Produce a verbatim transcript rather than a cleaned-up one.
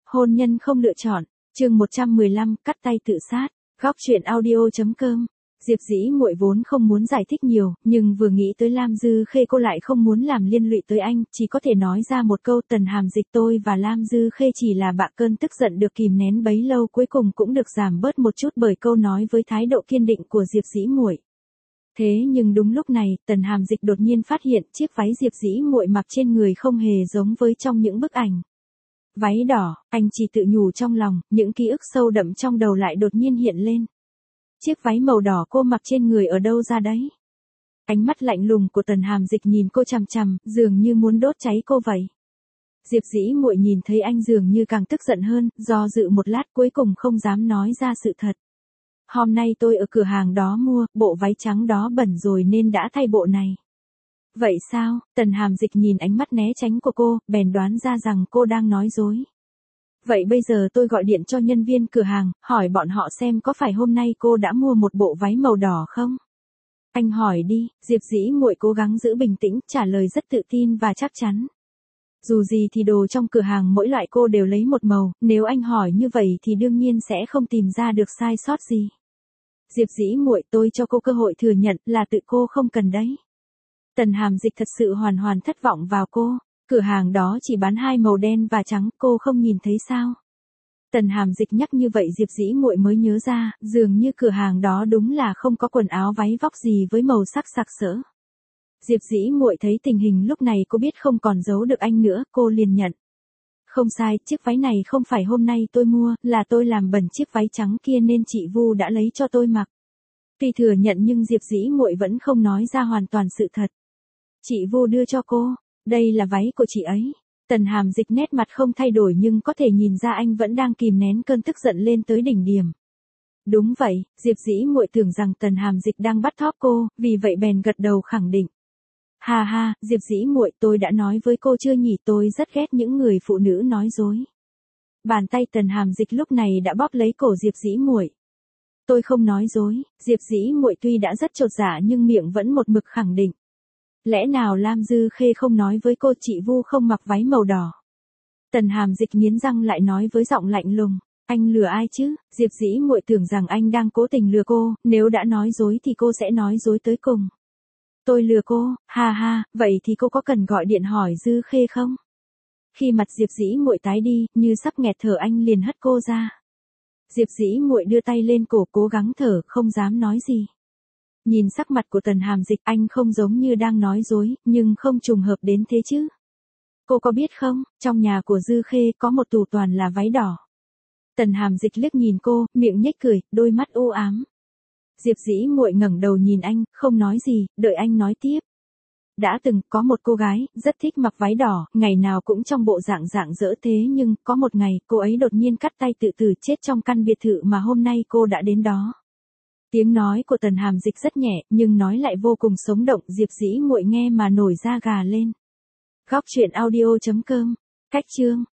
Hôn nhân không lựa chọn, chương một trăm mười lăm, cắt tay tự sát, góc truyện audio.com. Diệp Dĩ Muội vốn không muốn giải thích nhiều, nhưng vừa nghĩ tới Lam Dư Khê cô lại không muốn làm liên lụy tới anh, chỉ có thể nói ra một câu: Tần Hàm Dịch, tôi và Lam Dư Khê chỉ là bạn. Cơn tức giận được kìm nén bấy lâu cuối cùng cũng được giảm bớt một chút bởi câu nói với thái độ kiên định của Diệp Dĩ Muội. Thế nhưng đúng lúc này, Tần Hàm Dịch đột nhiên phát hiện chiếc váy Diệp Dĩ Muội mặc trên người không hề giống với trong những bức ảnh. Váy đỏ, anh chỉ tự nhủ trong lòng, những ký ức sâu đậm trong đầu lại đột nhiên hiện lên. Chiếc váy màu đỏ cô mặc trên người ở đâu ra đấy? Ánh mắt lạnh lùng của Tần Hàm Dịch nhìn cô chằm chằm, dường như muốn đốt cháy cô vậy. Diệp Dĩ Muội nhìn thấy anh dường như càng tức giận hơn, do dự một lát cuối cùng không dám nói ra sự thật. Hôm nay tôi ở cửa hàng đó mua, bộ váy trắng đó bẩn rồi nên đã thay bộ này. Vậy sao? Tần Hàm Dịch nhìn ánh mắt né tránh của cô, bèn đoán ra rằng cô đang nói dối. Vậy bây giờ tôi gọi điện cho nhân viên cửa hàng, hỏi bọn họ xem có phải hôm nay cô đã mua một bộ váy màu đỏ không? Anh hỏi đi. Diệp Dĩ Muội cố gắng giữ bình tĩnh, trả lời rất tự tin và chắc chắn. Dù gì thì đồ trong cửa hàng mỗi loại cô đều lấy một màu, nếu anh hỏi như vậy thì đương nhiên sẽ không tìm ra được sai sót gì. Diệp Dĩ Muội, tôi cho cô cơ hội thừa nhận là tự cô không cần đấy. Tần Hàm Dịch thật sự hoàn hoàn thất vọng vào cô. Cửa hàng đó chỉ bán hai màu đen và trắng, cô không nhìn thấy sao? Tần Hàm Dịch nhắc như vậy Diệp Dĩ Muội mới nhớ ra, dường như cửa hàng đó đúng là không có quần áo váy vóc gì với màu sắc sặc sỡ. Diệp Dĩ Muội thấy tình hình lúc này cô biết không còn giấu được anh nữa, cô liền nhận. Không sai, chiếc váy này không phải hôm nay tôi mua, là tôi làm bẩn chiếc váy trắng kia nên chị Vu đã lấy cho tôi mặc. Tuy thừa nhận nhưng Diệp Dĩ Muội vẫn không nói ra hoàn toàn sự thật. Chị Vu đưa cho cô, đây là váy của chị ấy. Tần Hàm Dịch nét mặt không thay đổi nhưng có thể nhìn ra anh vẫn đang kìm nén cơn tức giận lên tới đỉnh điểm. Đúng vậy, Diệp Dĩ Muội tưởng rằng Tần Hàm Dịch đang bắt thóp cô, vì vậy bèn gật đầu khẳng định. Ha ha, Diệp Dĩ Muội, tôi đã nói với cô chưa nhỉ, tôi rất ghét những người phụ nữ nói dối. Bàn tay Tần Hàm Dịch lúc này đã bóp lấy cổ Diệp Dĩ Muội. Tôi không nói dối. Diệp Dĩ Muội tuy đã rất chột dạ nhưng miệng vẫn một mực khẳng định. Lẽ nào Lam Dư Khê không nói với cô chị Vu không mặc váy màu đỏ? Tần Hàm Dịch nghiến răng lại nói với giọng lạnh lùng. Anh lừa ai chứ? Diệp Dĩ Muội tưởng rằng anh đang cố tình lừa cô, nếu đã nói dối thì cô sẽ nói dối tới cùng. Tôi lừa cô, ha ha, vậy thì cô có cần gọi điện hỏi Dư Khê không? Khi mặt Diệp Dĩ Muội tái đi, như sắp nghẹt thở anh liền hất cô ra. Diệp Dĩ Muội đưa tay lên cổ cố gắng thở, không dám nói gì. Nhìn sắc mặt của Tần Hàm Dịch, anh không giống như đang nói dối, nhưng không trùng hợp đến thế chứ. Cô có biết không, trong nhà của Dư Khê có một tủ toàn là váy đỏ. Tần Hàm Dịch liếc nhìn cô, miệng nhếch cười, đôi mắt u ám. Diệp Dĩ Muội ngẩng đầu nhìn anh, không nói gì, đợi anh nói tiếp. Đã từng có một cô gái, rất thích mặc váy đỏ, ngày nào cũng trong bộ dạng rạng rỡ thế nhưng, có một ngày, cô ấy đột nhiên cắt tay tự tử chết trong căn biệt thự mà hôm nay cô đã đến đó. Tiếng nói của Tần Hàm Dịch rất nhẹ, nhưng nói lại vô cùng sống động, Diệp Dĩ Muội nghe mà nổi da gà lên. Góc truyện audio chấm com, cách chương.